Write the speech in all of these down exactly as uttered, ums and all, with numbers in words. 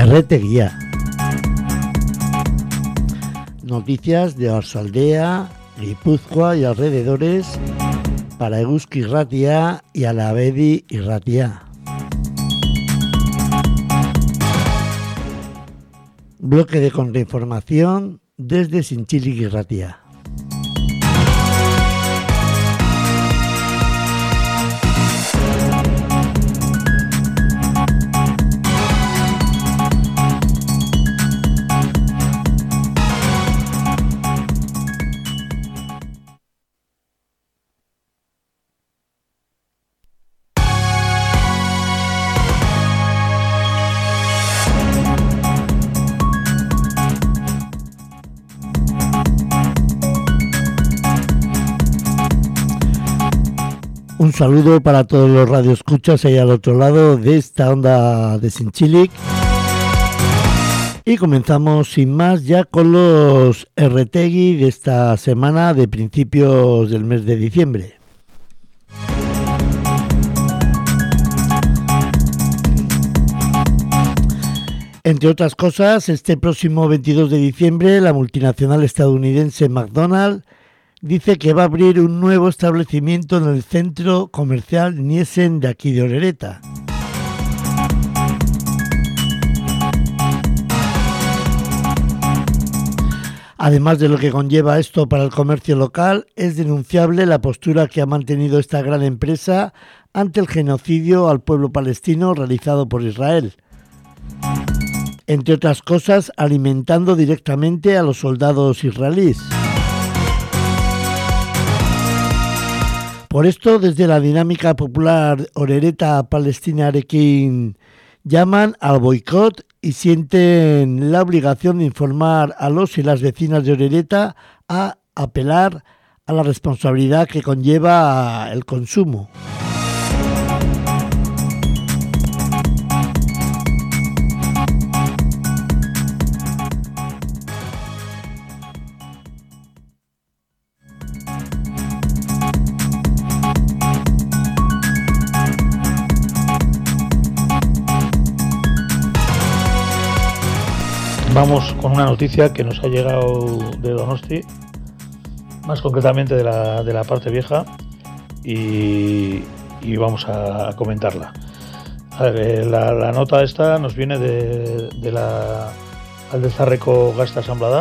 Erretegia. Noticias de Oarsoaldea, Guipúzcoa y alrededores para Eguzki Irratia y Alabedi Irratia. Bloque de contrainformación desde Zintzilik Irratia. Un saludo para todos los radioescuchas ahí al otro lado de esta onda de Zintzilik. Y comenzamos sin más ya con los Erretegi de esta semana de principios del mes de diciembre. Entre otras cosas, este próximo veintidós de diciembre la multinacional estadounidense McDonald's dice que va a abrir un nuevo establecimiento en el centro comercial Niesen de aquí de Orereta. Además de lo que conlleva esto para el comercio local, es denunciable la postura que ha mantenido esta gran empresa ante el genocidio al pueblo palestino realizado por Israel. Entre otras cosas, alimentando directamente a los soldados israelíes. Por esto, desde la dinámica popular Orereta Palestinarekin llaman al boicot y sienten la obligación de informar a los y las vecinas de Orereta a apelar a la responsabilidad que conlleva el consumo. Vamos con una noticia que nos ha llegado de Donosti, más concretamente de la, de la parte vieja, y, y vamos a, a comentarla. A ver, la, la nota esta nos viene de, de la Aldezarreko Gazta Asamblada,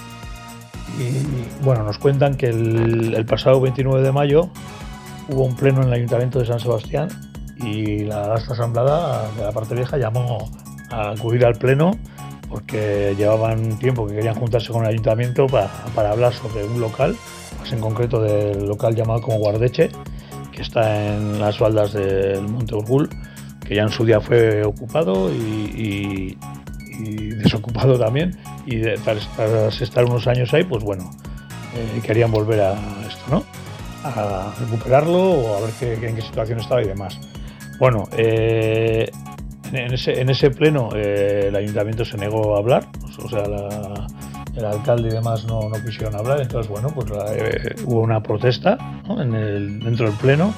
y bueno, nos cuentan que el, el pasado veintinueve de mayo hubo un pleno en el Ayuntamiento de San Sebastián y la Gazta Asamblada de la parte vieja llamó a acudir al pleno porque llevaban tiempo que querían juntarse con el ayuntamiento para, para hablar sobre un local, más en concreto del local llamado como Guardeche, que está en las faldas del Monte Urgul, que ya en su día fue ocupado y, y, y desocupado también, y de, tras, tras estar unos años ahí, pues bueno, eh, querían volver a esto, ¿no? A recuperarlo o a ver qué, en qué situación estaba y demás. Bueno, eh, En ese, en ese pleno eh, el ayuntamiento se negó a hablar, o sea, la, el alcalde y demás no, no quisieron hablar, entonces bueno, pues la, eh, hubo una protesta, ¿no? en el, dentro del pleno,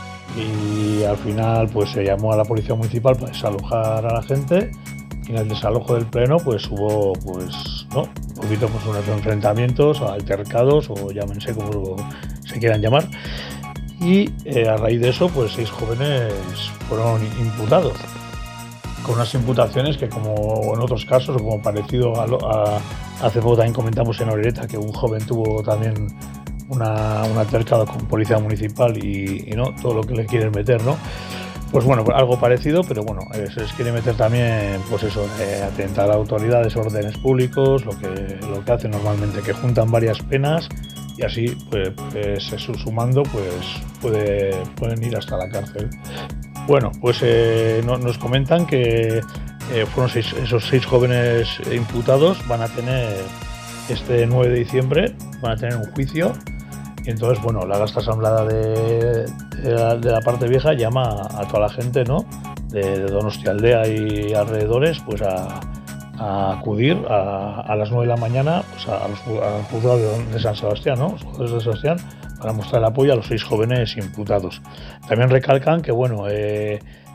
y al final pues se llamó a la policía municipal para desalojar a la gente, y en el desalojo del pleno pues hubo pues no un poquito pues unos enfrentamientos, altercados o llámense como se quieran llamar, y eh, a raíz de eso pues seis jóvenes fueron imputados, con unas imputaciones que, como en otros casos, o como parecido a, lo, a hace poco también comentamos en Orereta que un joven tuvo también una, un altercado con policía municipal y, y no todo lo que le quieren meter, ¿no? Pues bueno, algo parecido, pero bueno, eh, se les quiere meter también, pues eso, eh, atentar a autoridades, órdenes públicos, lo que lo que hacen normalmente, que juntan varias penas y así, pues, pues sumando, pues puede, pueden ir hasta la cárcel. Bueno, pues eh, no, nos comentan que eh, fueron seis, esos seis jóvenes imputados van a tener este nueve de diciembre, van a tener un juicio, y entonces, bueno, la Gazta Asamblada de, de, la, de la parte vieja llama a, a toda la gente, ¿no?, de, de Donostialdea y alrededores, pues a, a acudir a, a las nueve de la mañana pues a, a los, al juzgado de, de San Sebastián, ¿no?, los juzgados de San Sebastián, para mostrar el apoyo a los seis jóvenes imputados. También recalcan que, bueno, eh,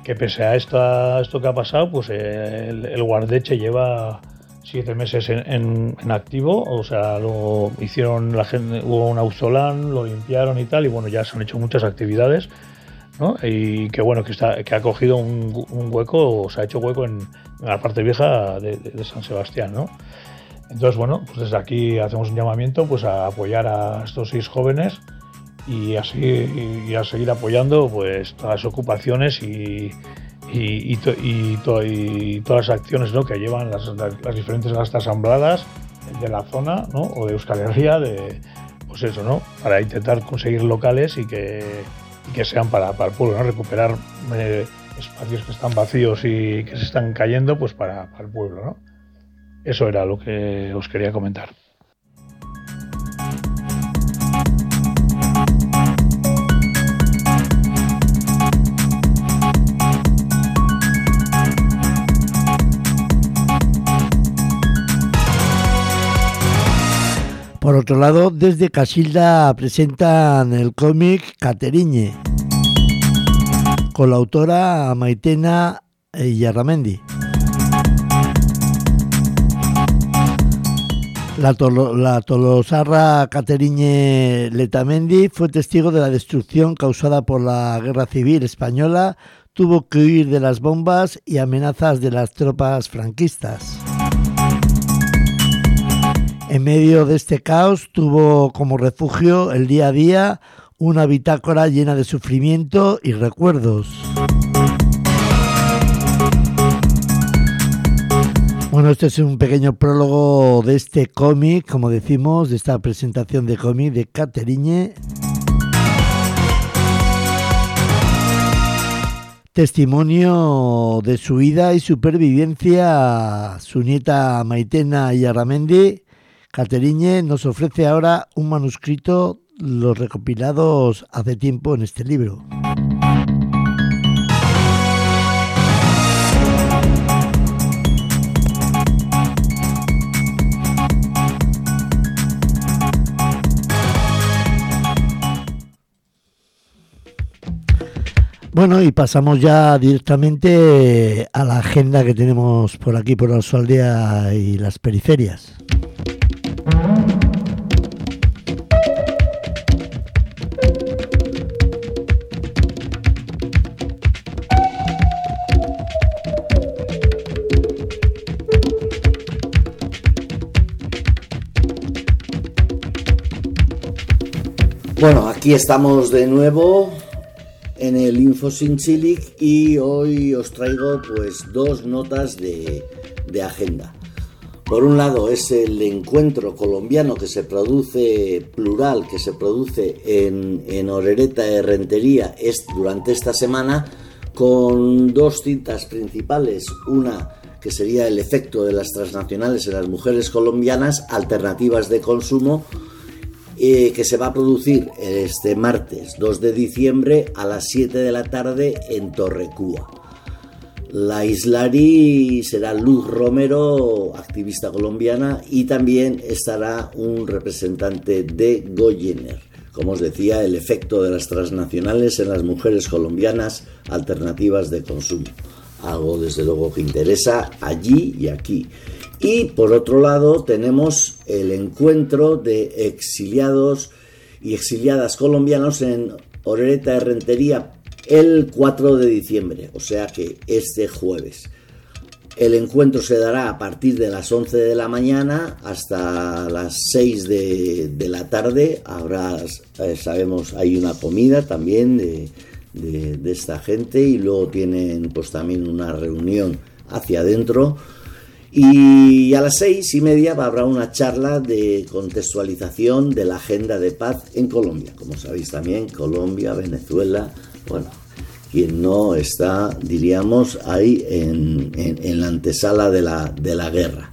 que pese a esta, esto que ha pasado, pues eh, el, el Guardeche lleva siete meses en, en, en activo, o sea, lo hicieron, la gente, hubo un auzolán, lo limpiaron y tal, y bueno, ya se han hecho muchas actividades, ¿no? Y que bueno, que, está, que ha cogido un, un hueco, o se ha hecho hueco en, en la parte vieja de, de, de San Sebastián, ¿no? Entonces, bueno, pues desde aquí hacemos un llamamiento pues a apoyar a estos seis jóvenes y así y, y a seguir apoyando pues todas las ocupaciones y Y, y, to, y, to, y todas las acciones, ¿no?, que llevan las, las, las diferentes gastas asambladas de la zona, ¿no?, o de Euskal Herria, de, pues eso, ¿no?, para intentar conseguir locales y que, y que sean para, para el pueblo, ¿no?, recuperar eh, espacios que están vacíos y que se están cayendo, pues para, para el pueblo, ¿no? Eso era lo que os quería comentar. Por otro lado, desde Casilda presentan el cómic Cateriñe, con la autora Maitena Illarramendi. La, tolo, la tolosarra Cateriñe Letamendi fue testigo de la destrucción causada por la Guerra Civil Española, tuvo que huir de las bombas y amenazas de las tropas franquistas. En medio de este caos tuvo como refugio el día a día una bitácora llena de sufrimiento y recuerdos. Bueno, este es un pequeño prólogo de este cómic, como decimos, de esta presentación de cómic de Cateriñe. Testimonio de su vida y supervivencia, su nieta Maitena Illarramendi. Cateriñe nos ofrece ahora un manuscrito, los recopilados hace tiempo en este libro. Bueno, y pasamos ya directamente a la agenda que tenemos por aquí, por Oarsoaldea y las periferias. Bueno, aquí estamos de nuevo en el Infosintzilik y hoy os traigo pues dos notas de, de agenda. Por un lado es el encuentro colombiano que se produce, plural, que se produce en, en Orereta de Rentería es, durante esta semana, con dos citas principales. Una que sería el efecto de las transnacionales en las mujeres colombianas, alternativas de consumo, eh, que se va a producir este martes dos de diciembre a las siete de la tarde en Torrecúa. La islari será Luz Romero, activista colombiana, y también estará un representante de Goyener. Como os decía, el efecto de las transnacionales en las mujeres colombianas, alternativas de consumo. Algo desde luego que interesa allí y aquí. Y por otro lado tenemos el encuentro de exiliados y exiliadas colombianos en Orereta de Rentería el cuatro de diciembre, o sea que este jueves. El encuentro se dará a partir de las once de la mañana hasta las seis de, de la tarde. Habrá, eh, sabemos, hay una comida también de, de, de esta gente, y luego tienen pues también una reunión hacia adentro. Y a las seis y media habrá una charla de contextualización de la agenda de paz en Colombia. Como sabéis también, Colombia, Venezuela, bueno, quien no está, diríamos, ahí en, en, en la antesala de la, de la guerra.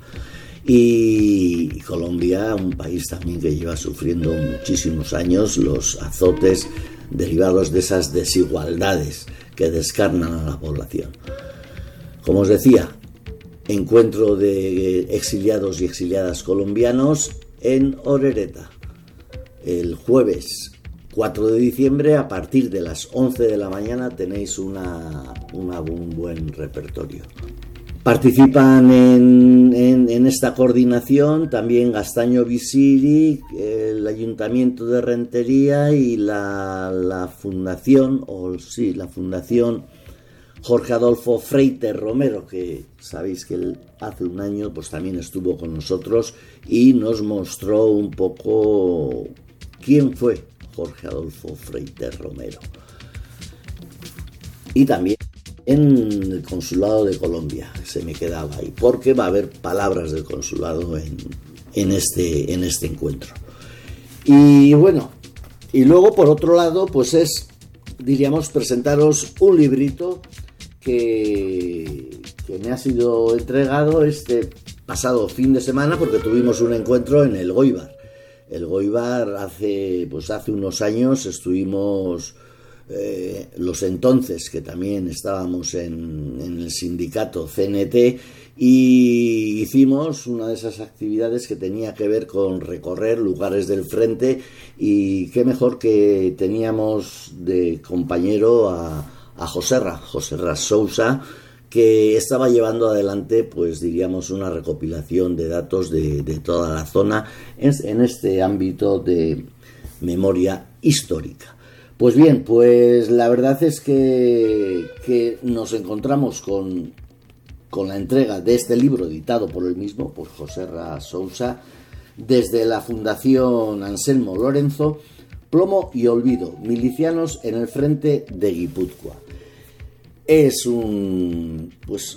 Y Colombia, un país también que lleva sufriendo muchísimos años los azotes derivados de esas desigualdades que descarnan a la población. Como os decía, encuentro de exiliados y exiliadas colombianos en Orereta el jueves cuatro de diciembre, a partir de las once de la mañana tenéis una, una, un buen repertorio. Participan en, en, en esta coordinación también Gastaño Visiri, el Ayuntamiento de Rentería y la, la Fundación, o sí, la Fundación Jorge Adolfo Freite Romero, que sabéis que él hace un año pues también estuvo con nosotros y nos mostró un poco quién fue Jorge Adolfo Freite Romero. Y también en el Consulado de Colombia, se me quedaba ahí, porque va a haber palabras del consulado en, en, este, en este encuentro. Y bueno, y luego por otro lado, pues es, diríamos, presentaros un librito que, que me ha sido entregado este pasado fin de semana, porque tuvimos un encuentro en el Goibar. El Goibar hace, pues hace unos años estuvimos eh, los entonces, que también estábamos en, en el sindicato C N T, y hicimos una de esas actividades que tenía que ver con recorrer lugares del frente, y qué mejor que teníamos de compañero a, a Joserra, Joserra Sousa, que estaba llevando adelante, pues diríamos, una recopilación de datos de, de toda la zona en, en este ámbito de memoria histórica. Pues bien, pues la verdad es que, que nos encontramos con, con la entrega de este libro editado por el mismo, por Joserra Sousa, desde la Fundación Anselmo Lorenzo, Plomo y Olvido, milicianos en el frente de Guipúzcoa. Es un, pues,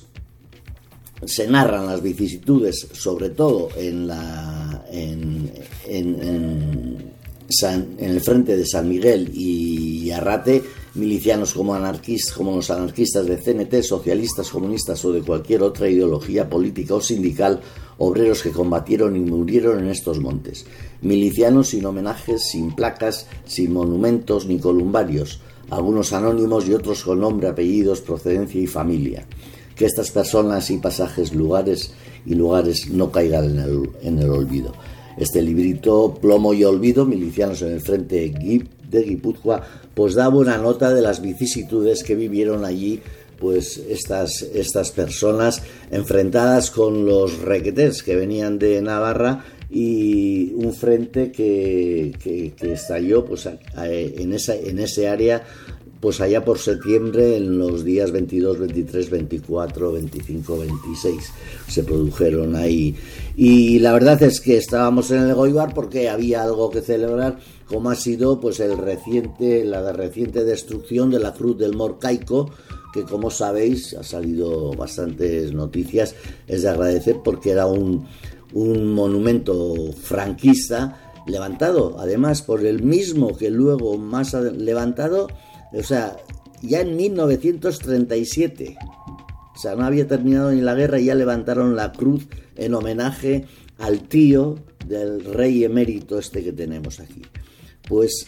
se narran las vicisitudes, sobre todo en la, en, en, en, San, en el frente de San Miguel y Arrate, milicianos como anarquistas, como los anarquistas de C N T, socialistas, comunistas o de cualquier otra ideología política o sindical, obreros que combatieron y murieron en estos montes, milicianos sin homenajes, sin placas, sin monumentos ni columbarios, algunos anónimos y otros con nombre, apellidos, procedencia y familia. Que estas personas y pasajes, lugares y lugares no caigan en el, en el olvido. Este librito, Plomo y Olvido, milicianos en el frente de Guipúzcoa, pues da buena nota de las vicisitudes que vivieron allí, pues estas, estas personas enfrentadas con los requetés que venían de Navarra, y un frente que, que, que estalló pues en esa en ese área pues allá por septiembre, en los días veintidós, veintitrés, veinticuatro, veinticinco, veintiséis se produjeron ahí, y la verdad es que estábamos en el Goibar porque había algo que celebrar, como ha sido pues el reciente la reciente destrucción de la Cruz del Morcaico, que como sabéis ha salido bastantes noticias, es de agradecer porque era un un monumento franquista levantado, además por el mismo que luego más ha levantado, o sea, ya en mil novecientos treinta y siete, o sea, no había terminado ni la guerra y ya levantaron la cruz en homenaje al tío del rey emérito este que tenemos aquí. Pues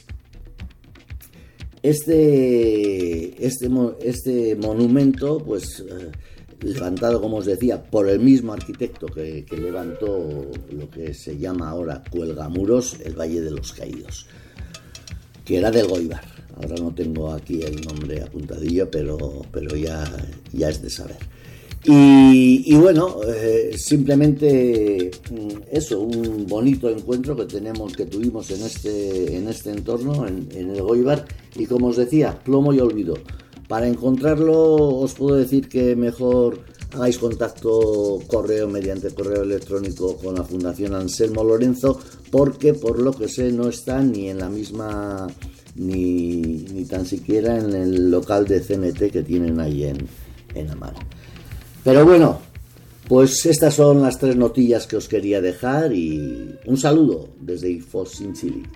este, este, este monumento, pues levantado, como os decía, por el mismo arquitecto que, que levantó lo que se llama ahora Cuelgamuros, el Valle de los Caídos, que era del Goibar. Ahora no tengo aquí el nombre apuntadillo, pero, pero ya, ya es de saber. Y, y bueno, eh, simplemente eso, un bonito encuentro que tenemos, que tuvimos en este, en este entorno, en, en el Goibar, y como os decía, Plomo y Olvido. Para encontrarlo os puedo decir que mejor hagáis contacto correo mediante correo electrónico con la Fundación Anselmo Lorenzo, porque por lo que sé no está ni en la misma ni, ni tan siquiera en el local de C N T que tienen ahí en, en Amara. Pero bueno, pues estas son las tres notillas que os quería dejar, y un saludo desde Infosinchilic.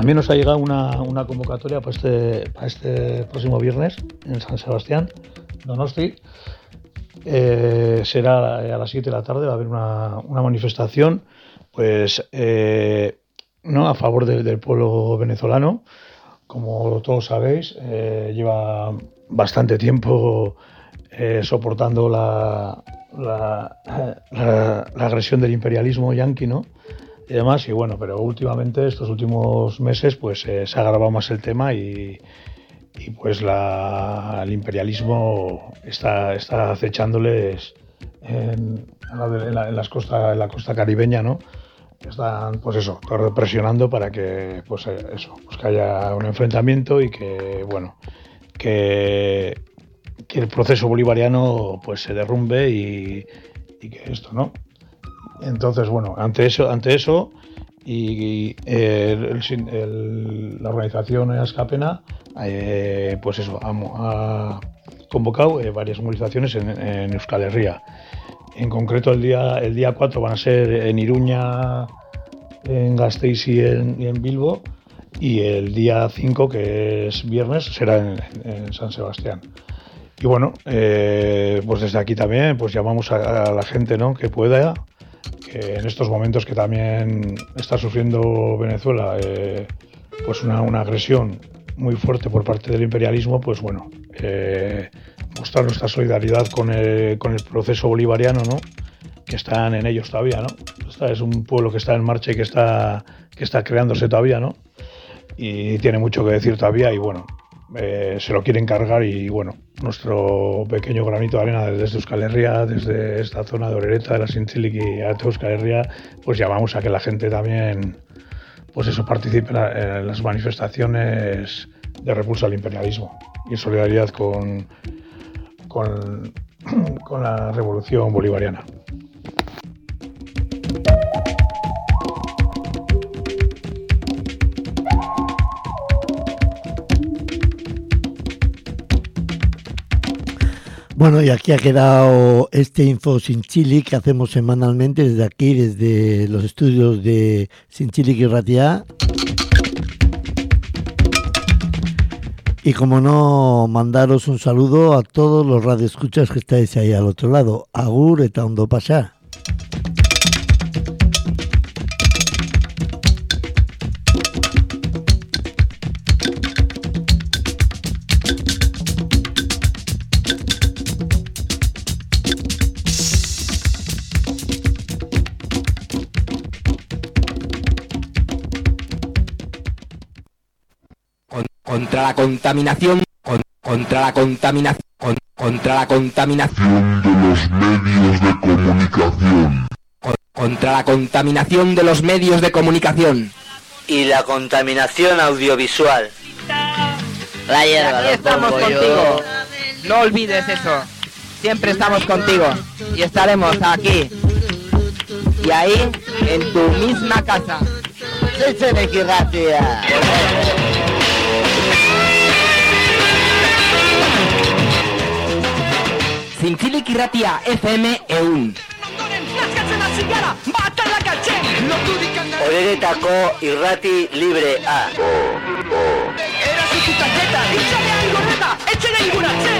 También nos ha llegado una, una convocatoria para este, para este próximo viernes en San Sebastián, Donosti. Eh, será a las siete de la tarde, va a haber una, una manifestación pues eh, no a favor de, del pueblo venezolano. Como todos sabéis, eh, lleva bastante tiempo eh, soportando la, la, la, la agresión del imperialismo yanqui, ¿no? Y demás, y bueno, pero últimamente, estos últimos meses, pues eh, se ha agravado más el tema y, y pues la, el imperialismo está, está acechándoles en, en, la, en, la, en, las costa, en la costa caribeña, ¿no? Están, pues eso, presionando para que, pues eso, pues que haya un enfrentamiento y que, bueno, que, que el proceso bolivariano pues se derrumbe y, y que esto, ¿no? Entonces, bueno, ante eso, ante eso y, y el, el, el, la organización Askapena, eh, pues eso, ha, ha convocado eh, varias movilizaciones en, en Euskal Herria. En concreto, el día, el día cuatro van a ser en Iruña, en Gasteiz y en, y en Bilbo, y el día cinco, que es viernes, será en, en San Sebastián. Y bueno, eh, pues desde aquí también pues llamamos a, a la gente, ¿no?, que pueda, que en estos momentos que también está sufriendo Venezuela eh, pues una, una agresión muy fuerte por parte del imperialismo, pues bueno, eh, mostrar nuestra solidaridad con el, con el proceso bolivariano, ¿no?, que están en ellos todavía, ¿no? Esta es un pueblo que está en marcha y que está, que está creándose todavía, ¿no? Y tiene mucho que decir todavía y bueno, eh, se lo quieren cargar y bueno, nuestro pequeño granito de arena desde Euskal Herria, desde esta zona de Orereta, de la Zintzilik y a Euskal Herria, pues llamamos a que la gente también, pues eso, participe en las manifestaciones de repulsa al imperialismo y solidaridad con, con, con la revolución bolivariana. Bueno, y aquí ha quedado este Info Zintzilik que hacemos semanalmente desde aquí, desde los estudios de Zintzilik y Ratia. Y como no, mandaros un saludo a todos los radioescuchas que estáis ahí al otro lado. Agur eta ondo pasa. Contra la contaminación, con, contra la contaminación, con, contra la contaminación de los medios de comunicación, con, contra la contaminación de los medios de comunicación y la contaminación audiovisual. La hierba, aquí estamos contigo. No olvides eso. Siempre estamos contigo y estaremos aquí y ahí en tu misma casa. Zintzilik y Ratia. Zintzilik y Ratia F M eun. Oreretako irrati libre A. Era su tarjeta. Échale algo, neta. Échale alguna.